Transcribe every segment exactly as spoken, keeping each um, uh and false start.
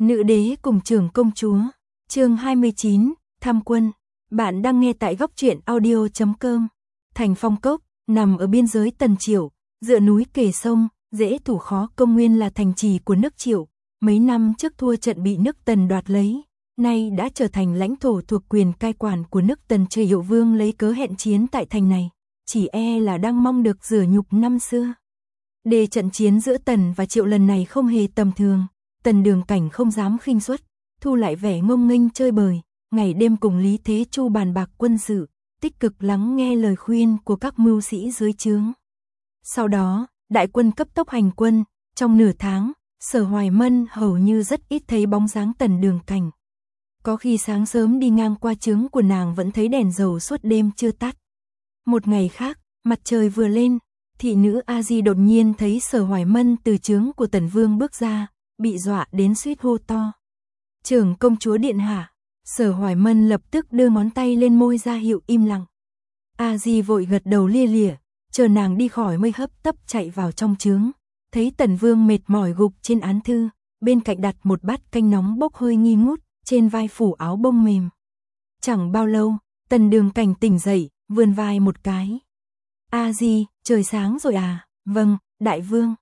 Nữ đế cùng trưởng công chúa, chương hai mươi chín, tham quân. Bạn đang nghe tại góc truyện audio chấm com. Thành Phong Cốc, nằm ở biên giới Tần Triệu, dựa núi kề sông, dễ thủ khó công, nguyên là thành trì của nước Triệu. Mấy năm trước thua trận bị nước Tần đoạt lấy, nay đã trở thành lãnh thổ thuộc quyền cai quản của nước Tần. Trời Hiệu Vương lấy cớ hẹn chiến tại thành này, chỉ e là đang mong được rửa nhục năm xưa. Để trận chiến giữa Tần và Triệu lần này không hề tầm thường. Tần Đường Cảnh không dám khinh suất, thu lại vẻ ngông nghênh chơi bời, ngày đêm cùng Lý Thế Chu bàn bạc quân sự, tích cực lắng nghe lời khuyên của các mưu sĩ dưới trướng. Sau đó, đại quân cấp tốc hành quân, trong nửa tháng, Sở Hoài Mân hầu như rất ít thấy bóng dáng Tần Đường Cảnh. Có khi sáng sớm đi ngang qua trướng của nàng vẫn thấy đèn dầu suốt đêm chưa tắt. Một ngày khác, mặt trời vừa lên, thị nữ A Di đột nhiên thấy Sở Hoài Mân từ trướng của Tần Vương bước ra, bị dọa đến suýt hô to. Trưởng công chúa điện hạ. Sở Hoài Mân lập tức đưa ngón tay lên môi ra hiệu im lặng. A Di vội gật đầu lia lịa, chờ nàng đi khỏi mới hấp tấp chạy vào trong trướng, thấy Tần Vương mệt mỏi gục trên án thư, bên cạnh đặt một bát canh nóng bốc hơi nghi ngút, trên vai phủ áo bông mềm. Chẳng bao lâu, Tần Đường Cảnh tỉnh dậy, vươn vai một cái. A Di, trời sáng rồi à? Vâng, đại vương.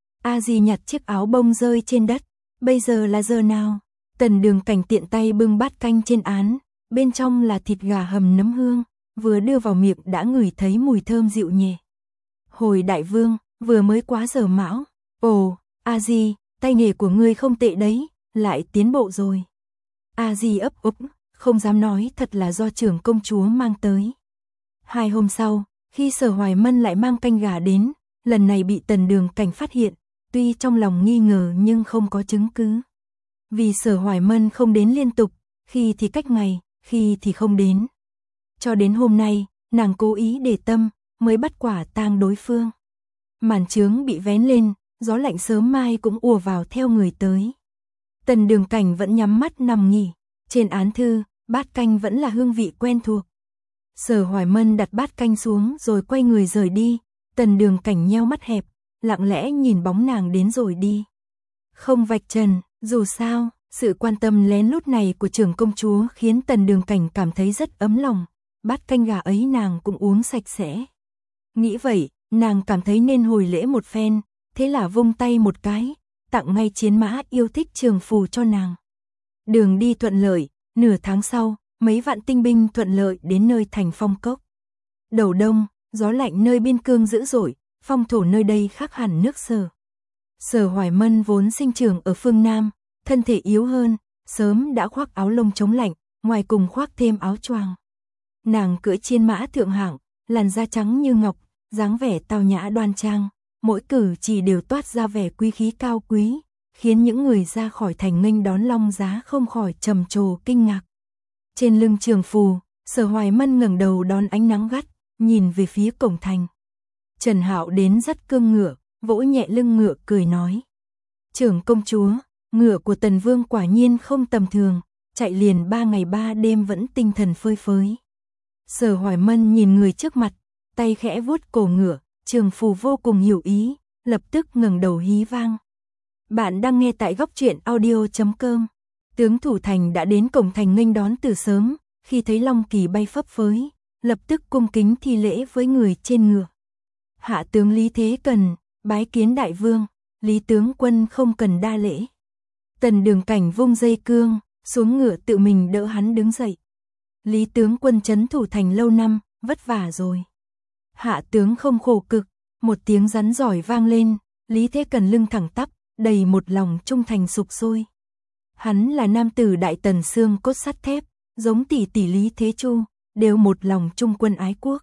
A Di nhặt chiếc áo bông rơi trên đất. Bây giờ là giờ nào? Tần Đường Cảnh tiện tay bưng bát canh trên án, bên trong là thịt gà hầm nấm hương, vừa đưa vào miệng đã ngửi thấy mùi thơm dịu nhẹ. Hồi đại vương, vừa mới quá giờ mão. Ồ, A Di, tay nghề của ngươi không tệ đấy, lại tiến bộ rồi. A Di ấp úng, không dám nói, thật là do trưởng công chúa mang tới. Hai hôm sau, khi Sở Hoài Mân lại mang canh gà đến, lần này bị Tần Đường Cảnh phát hiện. Tuy trong lòng nghi ngờ nhưng không có chứng cứ. Vì Sở Hoài Mân không đến liên tục, khi thì cách ngày, khi thì không đến. Cho đến hôm nay, nàng cố ý để tâm, mới bắt quả tang đối phương. Màn trướng bị vén lên, gió lạnh sớm mai cũng ùa vào theo người tới. Tần Đường Cảnh vẫn nhắm mắt nằm nghỉ, trên án thư, bát canh vẫn là hương vị quen thuộc. Sở Hoài Mân đặt bát canh xuống rồi quay người rời đi, Tần Đường Cảnh nheo mắt hẹp, lặng lẽ nhìn bóng nàng đến rồi đi. Không vạch trần, dù sao, sự quan tâm lén lút này của trưởng công chúa khiến Tần Đường Cảnh cảm thấy rất ấm lòng, bát canh gà ấy nàng cũng uống sạch sẽ. Nghĩ vậy, nàng cảm thấy nên hồi lễ một phen, thế là vung tay một cái, tặng ngay chiến mã yêu thích trường phù cho nàng. Đường đi thuận lợi, nửa tháng sau, mấy vạn tinh binh thuận lợi đến nơi Thành Phong Cốc. Đầu đông, gió lạnh nơi biên cương dữ dội, phong thổ nơi đây khác hẳn nước Sở. Sở Hoài Mân vốn sinh trưởng ở phương Nam, thân thể yếu hơn, sớm đã khoác áo lông chống lạnh, ngoài cùng khoác thêm áo choàng. Nàng cưỡi trên mã thượng hạng, làn da trắng như ngọc, dáng vẻ tao nhã đoan trang, mỗi cử chỉ đều toát ra vẻ quý khí cao quý, khiến những người ra khỏi thành nghênh đón Long Giá không khỏi trầm trồ kinh ngạc. Trên lưng trường phù, Sở Hoài Mân ngẩng đầu đón ánh nắng gắt, nhìn về phía cổng thành. Trần Hạo đến dắt cương ngựa, vỗ nhẹ lưng ngựa cười nói. Trưởng công chúa, ngựa của Tần Vương quả nhiên không tầm thường, chạy liền ba ngày ba đêm vẫn tinh thần phơi phới. Sở Hoài Mân nhìn người trước mặt, tay khẽ vuốt cổ ngựa, trường phù vô cùng hiểu ý, lập tức ngẩng đầu hí vang. Bạn đang nghe tại góc truyện audio chấm com. Tướng thủ thành đã đến cổng thành nghênh đón từ sớm, khi thấy Long Kỳ bay phấp phới, lập tức cung kính thi lễ với người trên ngựa. Hạ tướng Lý Thế Cần, bái kiến đại vương. Lý tướng quân không cần đa lễ. Tần Đường Cảnh vung dây cương, xuống ngựa tự mình đỡ hắn đứng dậy. Lý tướng quân trấn thủ thành lâu năm, vất vả rồi. Hạ tướng không khổ cực, một tiếng rắn giỏi vang lên, Lý Thế Cần lưng thẳng tắp, đầy một lòng trung thành sục sôi. Hắn là nam tử đại Tần xương cốt sắt thép, giống tỷ tỷ Lý Thế Chu, đều một lòng trung quân ái quốc.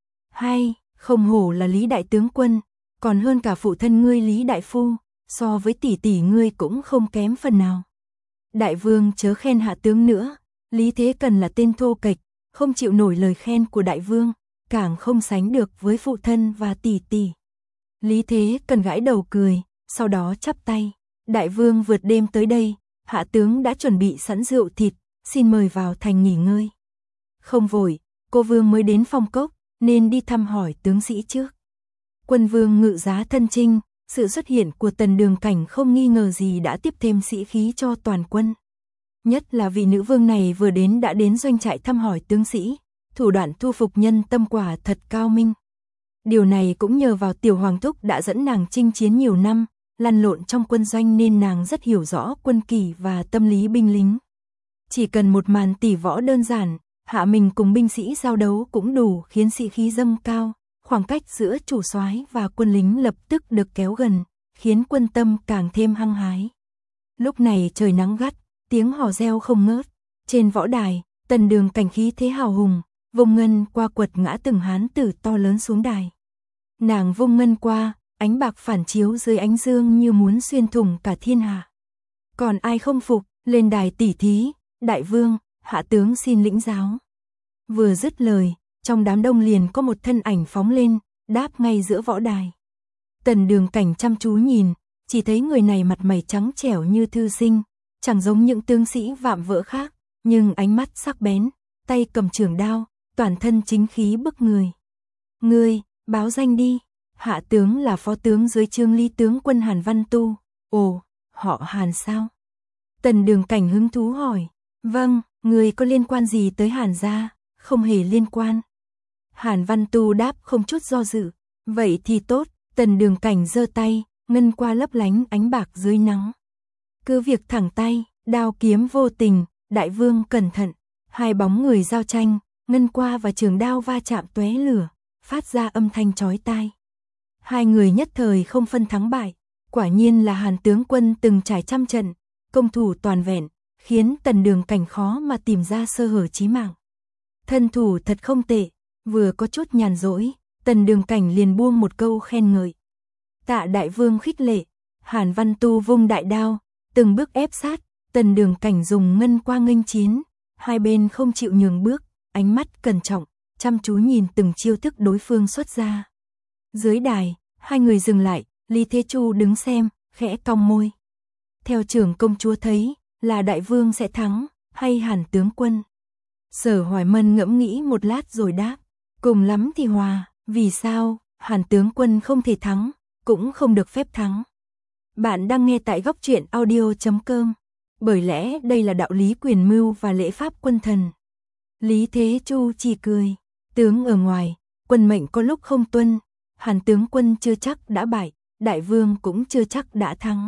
Hay, không hổ là Lý đại tướng quân, còn hơn cả phụ thân ngươi Lý đại phu, so với tỷ tỷ ngươi cũng không kém phần nào. Đại vương chớ khen hạ tướng nữa, Lý Thế Cần là tên thô kệch, không chịu nổi lời khen của đại vương, càng không sánh được với phụ thân và tỷ tỷ. Lý Thế Cần gãi đầu cười, sau đó chắp tay. Đại vương vượt đêm tới đây, hạ tướng đã chuẩn bị sẵn rượu thịt, xin mời vào thành nghỉ ngơi. Không vội, cô vương mới đến Phong Cốc, nên đi thăm hỏi tướng sĩ trước. Quân vương ngự giá thân chinh, sự xuất hiện của Tần Đường Cảnh không nghi ngờ gì đã tiếp thêm sĩ khí cho toàn quân. Nhất là vị nữ vương này vừa đến đã đến doanh trại thăm hỏi tướng sĩ, thủ đoạn thu phục nhân tâm quả thật cao minh. Điều này cũng nhờ vào Tiểu Hoàng thúc đã dẫn nàng chinh chiến nhiều năm, lăn lộn trong quân doanh nên nàng rất hiểu rõ quân kỷ và tâm lý binh lính. Chỉ cần một màn tỷ võ đơn giản, hạ mình cùng binh sĩ giao đấu cũng đủ khiến sĩ khí dâng cao, khoảng cách giữa chủ soái và quân lính lập tức được kéo gần, khiến quân tâm càng thêm hăng hái. Lúc này trời nắng gắt, tiếng hò reo không ngớt, trên võ đài, Tần Đường Cảnh khí thế hào hùng, vung ngân qua quật ngã từng hán tử to lớn xuống đài. Nàng vung ngân qua, ánh bạc phản chiếu dưới ánh dương như muốn xuyên thủng cả thiên hạ. Còn ai không phục, lên đài tỉ thí, đại vương, hạ tướng xin lĩnh giáo. Vừa dứt lời, trong đám đông liền có một thân ảnh phóng lên, đáp ngay giữa võ đài. Tần Đường Cảnh chăm chú nhìn, chỉ thấy người này mặt mày trắng trẻo như thư sinh, chẳng giống những tướng sĩ vạm vỡ khác, nhưng ánh mắt sắc bén, tay cầm trường đao, toàn thân chính khí bức người. Ngươi, báo danh đi, hạ tướng là phó tướng dưới trương Lý tướng quân Hàn Văn Tu. Ồ, họ Hàn sao? Tần Đường Cảnh hứng thú hỏi. Vâng, người có liên quan gì tới Hàn gia? Không hề liên quan. Hàn Văn Tu đáp không chút do dự. Vậy thì tốt, Tần Đường Cảnh giơ tay, ngân qua lấp lánh ánh bạc dưới nắng. Cứ việc thẳng tay, đao kiếm vô tình, đại vương cẩn thận. Hai bóng người giao tranh, ngân qua và trường đao va chạm tóe lửa, phát ra âm thanh chói tai. Hai người nhất thời không phân thắng bại, quả nhiên là Hàn tướng quân từng trải trăm trận, công thủ toàn vẹn, khiến Tần Đường Cảnh khó mà tìm ra sơ hở chí mạng. Thân thủ thật không tệ, vừa có chút nhàn rỗi, Tần Đường Cảnh liền buông một câu khen ngợi. Tạ đại vương khích lệ. Hàn Văn Tu vung đại đao, từng bước ép sát, Tần Đường Cảnh dùng ngân qua nghênh chiến, hai bên không chịu nhường bước, ánh mắt cẩn trọng, chăm chú nhìn từng chiêu thức đối phương xuất ra. Dưới đài, hai người dừng lại, Lý Thế Chu đứng xem, khẽ cong môi. Theo trưởng công chúa thấy, là đại vương sẽ thắng, hay Hàn tướng quân? Sở Hoài Mân ngẫm nghĩ một lát rồi đáp, cùng lắm thì hòa, vì sao, Hàn tướng quân không thể thắng, cũng không được phép thắng. Bạn đang nghe tại góc truyện audio chấm com, bởi lẽ đây là đạo lý quyền mưu và lễ pháp quân thần. Lý Thế Chu chỉ cười, tướng ở ngoài, quân mệnh có lúc không tuân, Hàn tướng quân chưa chắc đã bại, đại vương cũng chưa chắc đã thắng.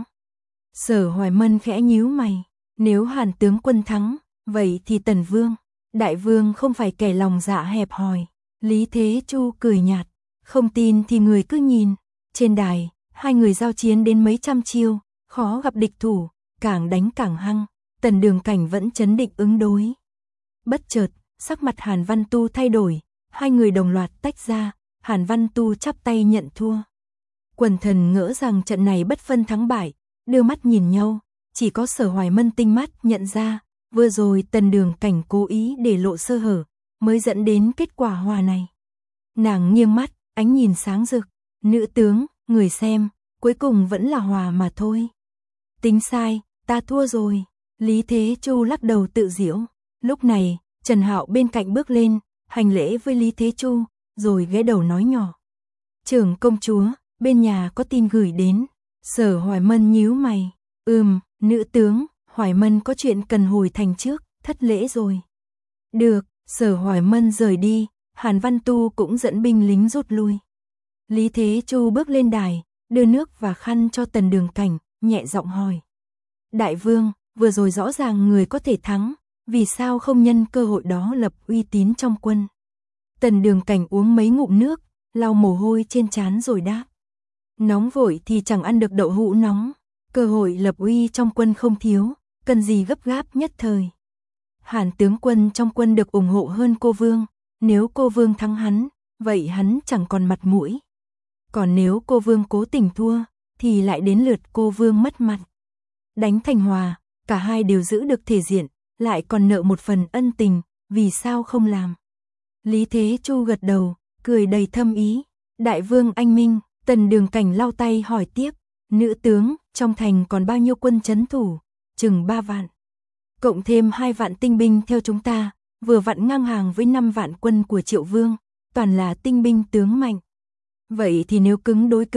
Sở Hoài Mân khẽ nhíu mày, nếu Hàn tướng quân thắng, vậy thì Tần vương, đại vương không phải kẻ lòng dạ hẹp hòi. Lý Thế Chu cười nhạt, không tin thì người cứ nhìn. Trên đài, hai người giao chiến đến mấy trăm chiêu, khó gặp địch thủ, càng đánh càng hăng, Tần Đường Cảnh vẫn trấn định ứng đối. Bất chợt, sắc mặt Hàn Văn Tu thay đổi, hai người đồng loạt tách ra, Hàn Văn Tu chắp tay nhận thua. Quần thần ngỡ rằng trận này bất phân thắng bại, đưa mắt nhìn nhau, chỉ có Sở Hoài Mân tinh mắt nhận ra, vừa rồi Tần Đường Cảnh cố ý để lộ sơ hở, mới dẫn đến kết quả hòa này. Nàng nghiêng mắt, ánh nhìn sáng rực, nữ tướng, người xem, cuối cùng vẫn là hòa mà thôi. Tính sai, ta thua rồi. Lý Thế Chu lắc đầu tự giễu. Lúc này, Trần Hạo bên cạnh bước lên, hành lễ với Lý Thế Chu, rồi ghé đầu nói nhỏ. Trưởng công chúa, bên nhà có tin gửi đến. Sở Hoài Mân nhíu mày. Ừm, nữ tướng, Hoài Mân có chuyện cần hồi thành trước, thất lễ rồi. Được, Sở Hoài Mân rời đi, Hàn Văn Tu cũng dẫn binh lính rút lui. Lý Thế Chu bước lên đài, đưa nước và khăn cho Tần Đường Cảnh, nhẹ giọng hỏi. Đại vương, vừa rồi rõ ràng người có thể thắng, vì sao không nhân cơ hội đó lập uy tín trong quân? Tần Đường Cảnh uống mấy ngụm nước, lau mồ hôi trên trán rồi đáp. Nóng vội thì chẳng ăn được đậu hũ nóng, cơ hội lập uy trong quân không thiếu, cần gì gấp gáp nhất thời. Hàn tướng quân trong quân được ủng hộ hơn cô vương, nếu cô vương thắng hắn, vậy hắn chẳng còn mặt mũi. Còn nếu cô vương cố tình thua, thì lại đến lượt cô vương mất mặt. Đánh thành hòa, cả hai đều giữ được thể diện, lại còn nợ một phần ân tình, vì sao không làm? Lý Thế Chu gật đầu, cười đầy thâm ý. Đại vương anh minh. Tần Đường Cảnh lau tay hỏi tiếp. Nữ tướng, trong thành còn bao nhiêu quân trấn thủ? Chừng ba vạn. Cộng thêm hai vạn tinh binh theo chúng ta, vừa vặn ngang hàng với năm vạn quân của Triệu vương, toàn là tinh binh tướng mạnh. Vậy thì nếu cứng đối cứng,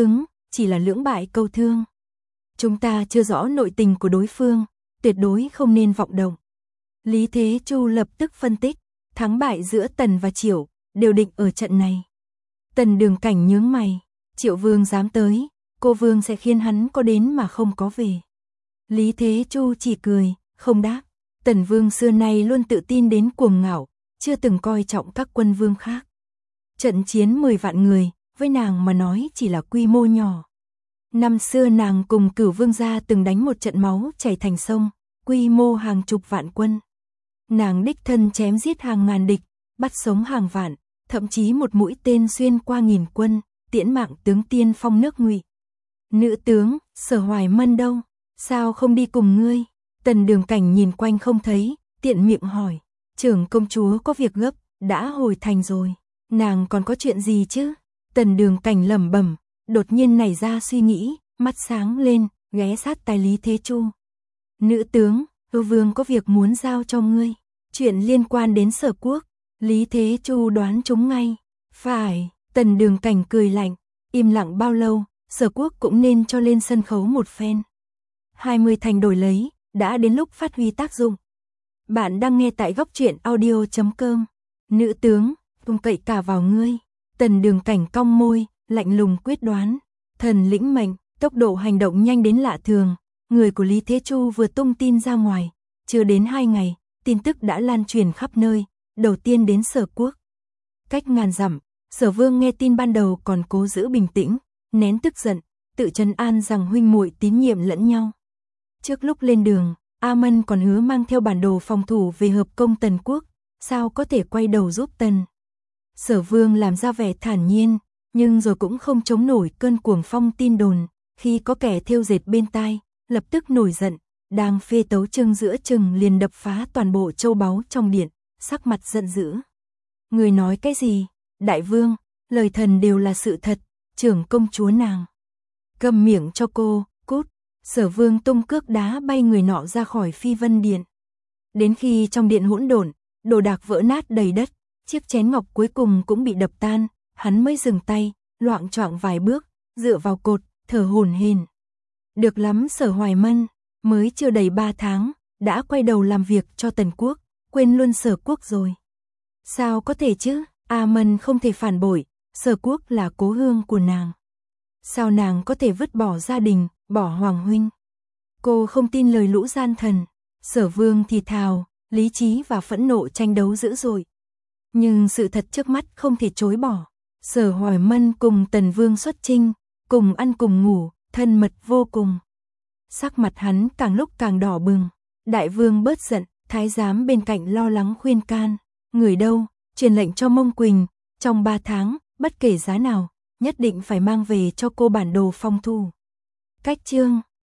chỉ là lưỡng bại câu thương. Chúng ta chưa rõ nội tình của đối phương, tuyệt đối không nên vọng động. Lý Thế Chu lập tức phân tích, thắng bại giữa Tần và Triệu, đều định ở trận này. Tần Đường Cảnh nhướng mày, Triệu Vương dám tới, cô Vương sẽ khiến hắn có đến mà không có về. Lý Thế Chu chỉ cười, không đáp. Tần Vương xưa nay luôn tự tin đến cuồng ngạo, chưa từng coi trọng các quân vương khác. Trận chiến mười vạn người, với nàng mà nói chỉ là quy mô nhỏ. Năm xưa nàng cùng Cửu Vương gia từng đánh một trận máu chảy thành sông, quy mô hàng chục vạn quân. Nàng đích thân chém giết hàng ngàn địch, bắt sống hàng vạn, thậm chí một mũi tên xuyên qua nghìn quân, tiễn mạng tướng tiên phong nước Ngụy. Nữ tướng, Sở Hoài Mân đâu? Sao không đi cùng ngươi? Tần Đường Cảnh nhìn quanh không thấy, tiện miệng hỏi. Trưởng công chúa có việc gấp, đã hồi thành rồi. Nàng còn có chuyện gì chứ? Tần Đường Cảnh lẩm bẩm, đột nhiên nảy ra suy nghĩ, mắt sáng lên, ghé sát tai Lý Thế Chu. Nữ tướng, Hưu Vương có việc muốn giao cho ngươi. Chuyện liên quan đến Sở Quốc. Lý Thế Chu đoán trúng ngay. Phải, Tần Đường Cảnh cười lạnh, im lặng bao lâu, Sở Quốc cũng nên cho lên sân khấu một phen. hai mươi thành đổi lấy, đã đến lúc phát huy tác dụng. Bạn đang nghe tại góc truyện audio chấm com. Nữ tướng, tung cậy cả vào ngươi. Tần Đường Cảnh cong môi, lạnh lùng quyết đoán. Thần lĩnh mệnh, tốc độ hành động nhanh đến lạ thường. Người của Lý Thế Chu vừa tung tin ra ngoài, chưa đến hai ngày, tin tức đã lan truyền khắp nơi, đầu tiên đến Sở Quốc. Cách ngàn dặm, Sở Vương nghe tin ban đầu còn cố giữ bình tĩnh, nén tức giận, tự trấn an rằng huynh muội tín nhiệm lẫn nhau. Trước lúc lên đường, A Mân còn hứa mang theo bản đồ phòng thủ về hợp công Tần Quốc, sao có thể quay đầu giúp Tần. Sở Vương làm ra vẻ thản nhiên, nhưng rồi cũng không chống nổi cơn cuồng phong tin đồn, khi có kẻ thêu dệt bên tai, lập tức nổi giận, đang phê tấu trưng giữa chừng liền đập phá toàn bộ châu báu trong điện, sắc mặt giận dữ. Người nói cái gì? Đại vương, lời thần đều là sự thật, trưởng công chúa nàng. Câm miệng cho cô, cút. Sở Vương tung cước đá bay người nọ ra khỏi Phi Vân Điện. Đến khi trong điện hỗn độn, đồ đạc vỡ nát đầy đất, chiếc chén ngọc cuối cùng cũng bị đập tan, hắn mới dừng tay, loạng choạng vài bước, dựa vào cột, thở hổn hển. Được lắm Sở Hoài Mân, mới chưa đầy ba tháng, đã quay đầu làm việc cho Tần Quốc, quên luôn Sở Quốc rồi. Sao có thể chứ? A Mân không thể phản bội, Sở Quốc là cố hương của nàng. Sao nàng có thể vứt bỏ gia đình, bỏ Hoàng huynh? Cô không tin lời lũ gian thần. Sở Vương thì thào, lý trí và phẫn nộ tranh đấu dữ dội. Nhưng sự thật trước mắt không thể chối bỏ. Sở Hoài Mân cùng Tần Vương xuất chinh, cùng ăn cùng ngủ, thân mật vô cùng. Sắc mặt hắn càng lúc càng đỏ bừng. Đại vương bớt giận, thái giám bên cạnh lo lắng khuyên can. Người đâu, truyền lệnh cho Mông Quỳnh, trong ba tháng, bất kể giá nào, nhất định phải mang về cho cô bản đồ phong thù. Cách chương